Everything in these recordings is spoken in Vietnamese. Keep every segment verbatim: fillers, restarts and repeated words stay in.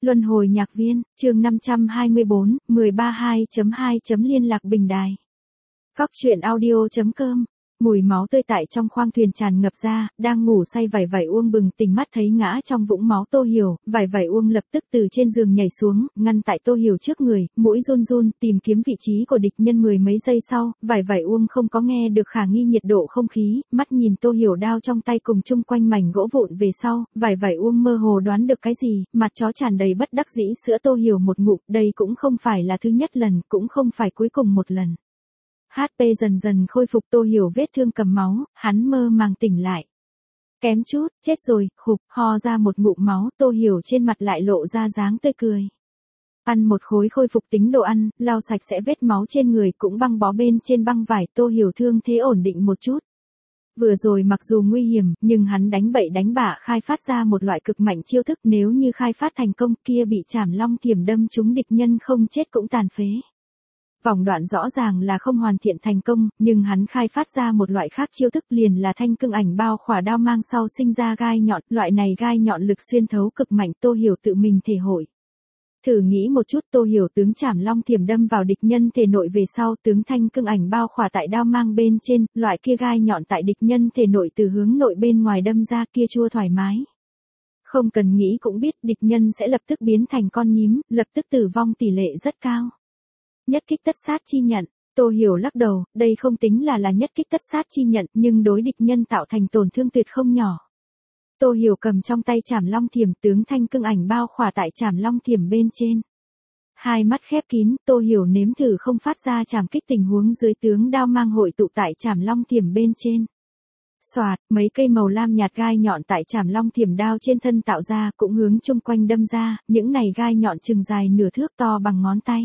Luân hồi nhạc viên, chương năm trăm hai mươi bốn, mười ba hai chấm hai. Liên lạc bình đài. Cóc truyện audio chấm com. Mùi máu tươi tại trong khoang thuyền tràn ngập ra, đang ngủ say Vải Vải Uông bừng tỉnh mắt thấy ngã trong vũng máu Tô Hiểu, Vải Vải Uông lập tức từ trên giường nhảy xuống, ngăn tại Tô Hiểu trước người, mũi run run, tìm kiếm vị trí của địch nhân. Mười mấy giây sau, Vải Vải Uông không có nghe được khả nghi nhiệt độ không khí, mắt nhìn Tô Hiểu đao trong tay cùng chung quanh mảnh gỗ vụn về sau, Vải Vải Uông mơ hồ đoán được cái gì, mặt chó tràn đầy bất đắc dĩ sữa Tô Hiểu một ngụm, đây cũng không phải là thứ nhất lần, cũng không phải cuối cùng một lần. hát pê dần dần khôi phục. Tô Hiểu vết thương cầm máu, hắn mơ màng tỉnh lại. Kém chút, chết rồi, khục, ho ra một ngụm máu, Tô Hiểu trên mặt lại lộ ra dáng tươi cười. Ăn một khối khôi phục tính đồ ăn, lau sạch sẽ vết máu trên người cũng băng bó bên trên băng vải. Tô Hiểu thương thế ổn định một chút. Vừa rồi mặc dù nguy hiểm, nhưng hắn đánh bậy đánh bạ khai phát ra một loại cực mạnh chiêu thức, nếu như khai phát thành công kia bị Trảm Long Thiểm đâm trúng địch nhân không chết cũng tàn phế. Vòng đoạn rõ ràng là không hoàn thiện thành công, nhưng hắn khai phát ra một loại khác chiêu thức, liền là thanh cương ảnh bao khỏa đao mang sau sinh ra gai nhọn, loại này gai nhọn lực xuyên thấu cực mạnh. Tô Hiểu tự mình thể hội. Thử nghĩ một chút, Tô Hiểu tướng Trảm Long Thiểm đâm vào địch nhân thể nội về sau, tướng thanh cương ảnh bao khỏa tại đao mang bên trên, loại kia gai nhọn tại địch nhân thể nội từ hướng nội bên ngoài đâm ra, kia chua thoải mái. Không cần nghĩ cũng biết địch nhân sẽ lập tức biến thành con nhím, lập tức tử vong tỷ lệ rất cao. Nhất kích tất sát chi nhận, Tô Hiểu lắc đầu, đây không tính là là nhất kích tất sát chi nhận, nhưng đối địch nhân tạo thành tổn thương tuyệt không nhỏ. Tô Hiểu cầm trong tay Trảm Long Thiểm, tướng thanh cương ảnh bao khỏa tại Trảm Long Thiểm bên trên. Hai mắt khép kín, Tô Hiểu nếm thử không phát ra trảm kích tình huống dưới, tướng đao mang hội tụ tại Trảm Long Thiểm bên trên. Xoạt, mấy cây màu lam nhạt gai nhọn tại Trảm Long Thiểm đao trên thân tạo ra, cũng hướng chung quanh đâm ra, những này gai nhọn chừng dài nửa thước to bằng ngón tay.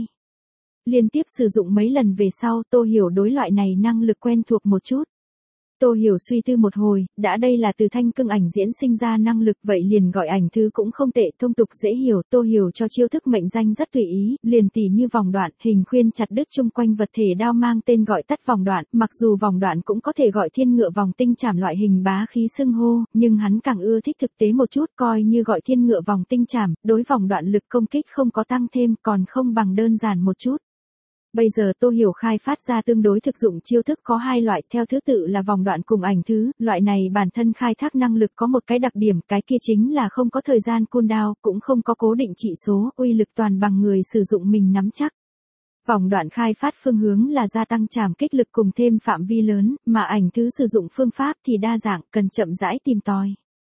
Liên tiếp sử dụng mấy lần về sau, Tô Hiểu đối loại này năng lực quen thuộc một chút. Tô Hiểu suy tư một hồi, đã đây là từ thanh cương ảnh diễn sinh ra năng lực, vậy liền gọi ảnh thứ cũng không tệ, thông tục dễ hiểu. Tô Hiểu cho chiêu thức mệnh danh rất tùy ý, liền tỉ như vòng đoạn, hình khuyên chặt đứt chung quanh vật thể đao mang tên gọi tắt vòng đoạn, mặc dù vòng đoạn cũng có thể gọi thiên ngựa vòng tinh trảm loại hình bá khí xưng hô, nhưng hắn càng ưa thích thực tế một chút, coi như gọi thiên ngựa vòng tinh trảm, đối vòng đoạn lực công kích không có tăng thêm, còn không bằng đơn giản một chút. Bây giờ Tô Hiểu khai phát ra tương đối thực dụng chiêu thức có hai loại, theo thứ tự là vòng đoạn cùng ảnh thứ. Loại này bản thân khai thác năng lực có một cái đặc điểm, cái kia chính là không có thời gian cooldown, cũng không có cố định trị số, uy lực toàn bằng người sử dụng mình nắm chắc. Vòng đoạn khai phát phương hướng là gia tăng trảm kích lực cùng thêm phạm vi lớn, mà ảnh thứ sử dụng phương pháp thì đa dạng, cần chậm rãi tìm tòi.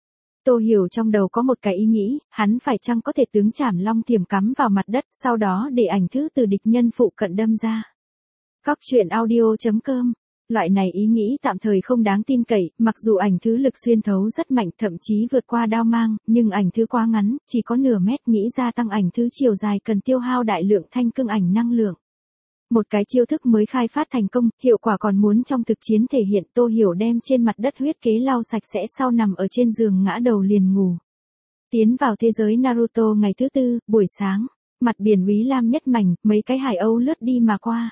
Tô Hiểu trong đầu có một cái ý nghĩ, hắn phải chăng có thể tướng Trảm Long Thiểm cắm vào mặt đất, sau đó để ảnh thứ từ địch nhân phụ cận đâm ra. Cóc truyện audio chấm com. Loại này ý nghĩ tạm thời không đáng tin cậy, mặc dù ảnh thứ lực xuyên thấu rất mạnh, thậm chí vượt qua đao mang, nhưng ảnh thứ quá ngắn, chỉ có nửa mét, nghĩ ra tăng ảnh thứ chiều dài cần tiêu hao đại lượng thanh cương ảnh năng lượng. Một cái chiêu thức mới khai phát thành công, hiệu quả còn muốn trong thực chiến thể hiện. Tô Hiểu đem trên mặt đất huyết kế lau sạch sẽ sau nằm ở trên giường ngã đầu liền ngủ. Tiến vào thế giới Naruto ngày thứ tư, buổi sáng, mặt biển úy lam nhất mảnh, mấy cái hải âu lướt đi mà qua.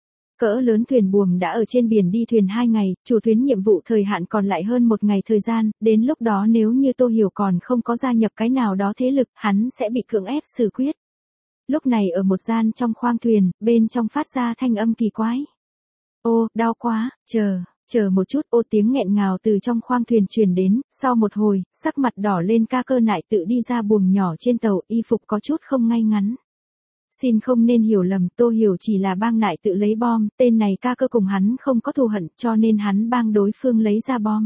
Cỡ lớn thuyền buồm đã ở trên biển đi thuyền hai ngày, chủ thuyền nhiệm vụ thời hạn còn lại hơn một ngày thời gian, đến lúc đó nếu như Tô Hiểu còn không có gia nhập cái nào đó thế lực, hắn sẽ bị cưỡng ép xử quyết. Lúc này ở một gian trong khoang thuyền, bên trong phát ra thanh âm kỳ quái. Ô, đau quá, chờ, chờ một chút, ô tiếng nghẹn ngào từ trong khoang thuyền truyền đến, sau một hồi, sắc mặt đỏ lên ca cơ nại tự đi ra buồng nhỏ trên tàu, y phục có chút không ngay ngắn. Xin không nên hiểu lầm, Tô Hiểu chỉ là bang nại tự lấy bom, tên này ca cơ cùng hắn không có thù hận, cho nên hắn bang đối phương lấy ra bom.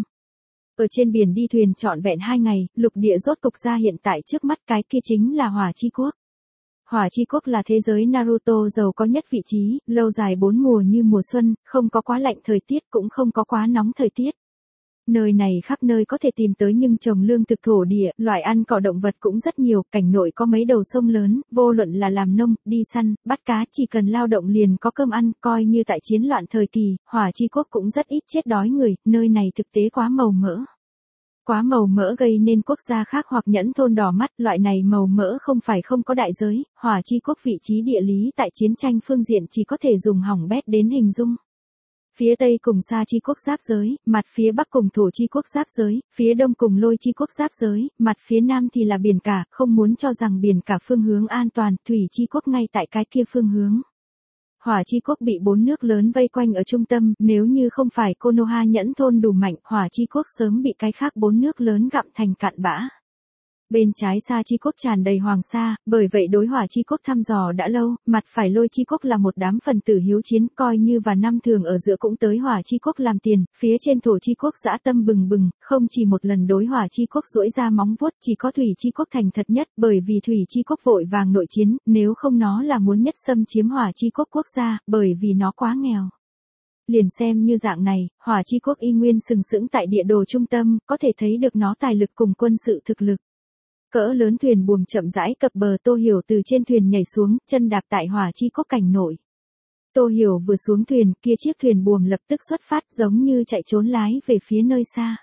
Ở trên biển đi thuyền trọn vẹn hai ngày, lục địa rốt cục ra hiện tại trước mắt, cái kia chính là Hỏa Chi Quốc. Hỏa Chi Quốc là thế giới Naruto giàu có nhất vị trí, lâu dài bốn mùa như mùa xuân, không có quá lạnh thời tiết cũng không có quá nóng thời tiết. Nơi này khắp nơi có thể tìm tới nhưng trồng lương thực thổ địa, loại ăn cỏ động vật cũng rất nhiều, cảnh nội có mấy đầu sông lớn, vô luận là làm nông, đi săn, bắt cá chỉ cần lao động liền có cơm ăn, coi như tại chiến loạn thời kỳ, Hỏa Chi Quốc cũng rất ít chết đói người, nơi này thực tế quá màu mỡ. Quá màu mỡ gây nên quốc gia khác hoặc nhẫn thôn đỏ mắt, loại này màu mỡ không phải không có đại giới, Hỏa Chi Quốc vị trí địa lý tại chiến tranh phương diện chỉ có thể dùng hỏng bét đến hình dung. phía tây cùng Sa Chi quốc giáp giới, mặt phía bắc cùng Thổ Chi quốc giáp giới, phía đông cùng Lôi Chi quốc giáp giới, mặt phía nam thì là biển cả, không muốn cho rằng biển cả phương hướng an toàn, Thủy Chi quốc ngay tại cái kia phương hướng. Hỏa Chi quốc bị bốn nước lớn vây quanh ở trung tâm, nếu như không phải Konoha nhẫn thôn đủ mạnh, Hỏa Chi quốc sớm bị cái khác bốn nước lớn gặm thành cạn bã. Bên trái Sa Chi quốc tràn đầy hoàng sa, bởi vậy đối Hỏa Chi quốc thăm dò đã lâu, mặt phải Lôi Chi quốc là một đám phần tử hiếu chiến, coi như và năm thường ở giữa cũng tới Hỏa Chi quốc làm tiền, phía trên Thổ Chi quốc dã tâm bừng bừng, không chỉ một lần đối Hỏa Chi quốc duỗi ra móng vuốt, chỉ có Thủy Chi quốc thành thật nhất, bởi vì Thủy Chi quốc vội vàng nội chiến, nếu không nó là muốn nhất xâm chiếm Hỏa Chi quốc quốc gia, bởi vì nó quá nghèo. Liền xem như dạng này, Hỏa Chi quốc y nguyên sừng sững tại địa đồ trung tâm, có thể thấy được nó tài lực cùng quân sự thực lực. Cỡ lớn thuyền buồm chậm rãi cập bờ, Tô Hiểu từ trên thuyền nhảy xuống, chân đạp tại Hỏa Chi quốc cảnh nội. Tô Hiểu vừa xuống thuyền, kia chiếc thuyền buồm lập tức xuất phát, giống như chạy trốn lái về phía nơi xa.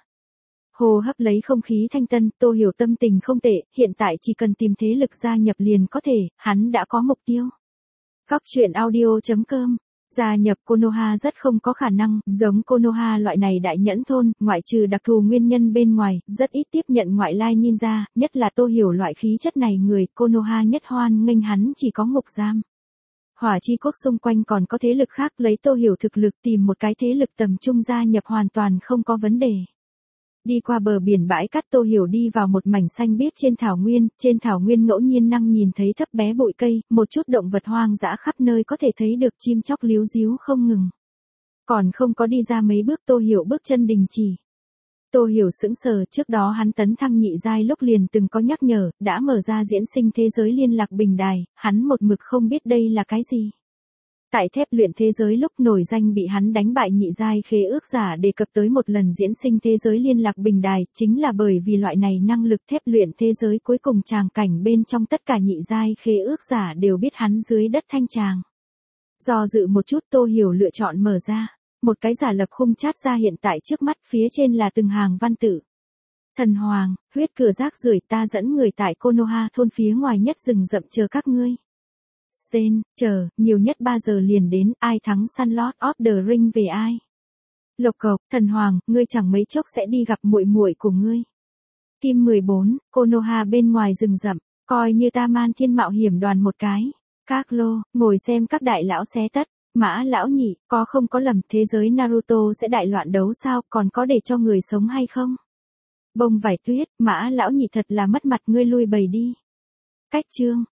Hô hấp lấy không khí thanh tân, Tô Hiểu tâm tình không tệ, hiện tại chỉ cần tìm thế lực gia nhập liền có thể, hắn đã có mục tiêu. Góc truyện audio chấm com. Gia nhập Konoha rất không có khả năng, giống Konoha loại này đại nhẫn thôn, ngoại trừ đặc thù nguyên nhân bên ngoài, rất ít tiếp nhận ngoại lai ninja, nhất là Tô Hiểu loại khí chất này người, Konoha nhất hoan nghênh hắn chỉ có ngục giam. Hỏa Chi quốc xung quanh còn có thế lực khác, lấy Tô Hiểu thực lực tìm một cái thế lực tầm trung gia nhập hoàn toàn không có vấn đề. Đi qua bờ biển bãi cát, Tô Hiểu đi vào một mảnh xanh biếc trên thảo nguyên, trên thảo nguyên ngẫu nhiên năng nhìn thấy thấp bé bụi cây, một chút động vật hoang dã khắp nơi có thể thấy được, chim chóc líu ríu không ngừng. Còn không có đi ra mấy bước, Tô Hiểu bước chân đình chỉ. Tô Hiểu sững sờ, trước đó hắn tấn thăng nhị giai lúc liền từng có nhắc nhở, đã mở ra diễn sinh thế giới liên lạc bình đài, hắn một mực không biết đây là cái gì. Tại thép luyện thế giới lúc nổi danh bị hắn đánh bại nhị giai khế ước giả đề cập tới một lần diễn sinh thế giới liên lạc bình đài, chính là bởi vì loại này năng lực thép luyện thế giới cuối cùng tràng cảnh bên trong tất cả nhị giai khế ước giả đều biết hắn dưới đất thanh tràng. Do dự một chút, Tô Hiểu lựa chọn mở ra. Một cái giả lập khung chat ra hiện tại trước mắt, phía trên là từng hàng văn tự. Thần Hoàng, huyết cửa rác rưởi, ta dẫn người tại Konoha thôn phía ngoài nhất rừng rậm chờ các ngươi. Sen, chờ, nhiều nhất ba giờ liền đến, ai thắng săn Lord of the Ring về ai? Lộc Cộc, Thần Hoàng, ngươi chẳng mấy chốc sẽ đi gặp muội muội của ngươi. Kim mười bốn, Konoha bên ngoài rừng rậm, coi như ta man thiên mạo hiểm đoàn một cái. Các lô, ngồi xem các đại lão xé tất. Mã lão nhị, có không có lầm, thế giới Naruto sẽ đại loạn đấu sao, còn có để cho người sống hay không? Bông vải tuyết, Mã lão nhị thật là mất mặt, ngươi lui bầy đi. Cách chương.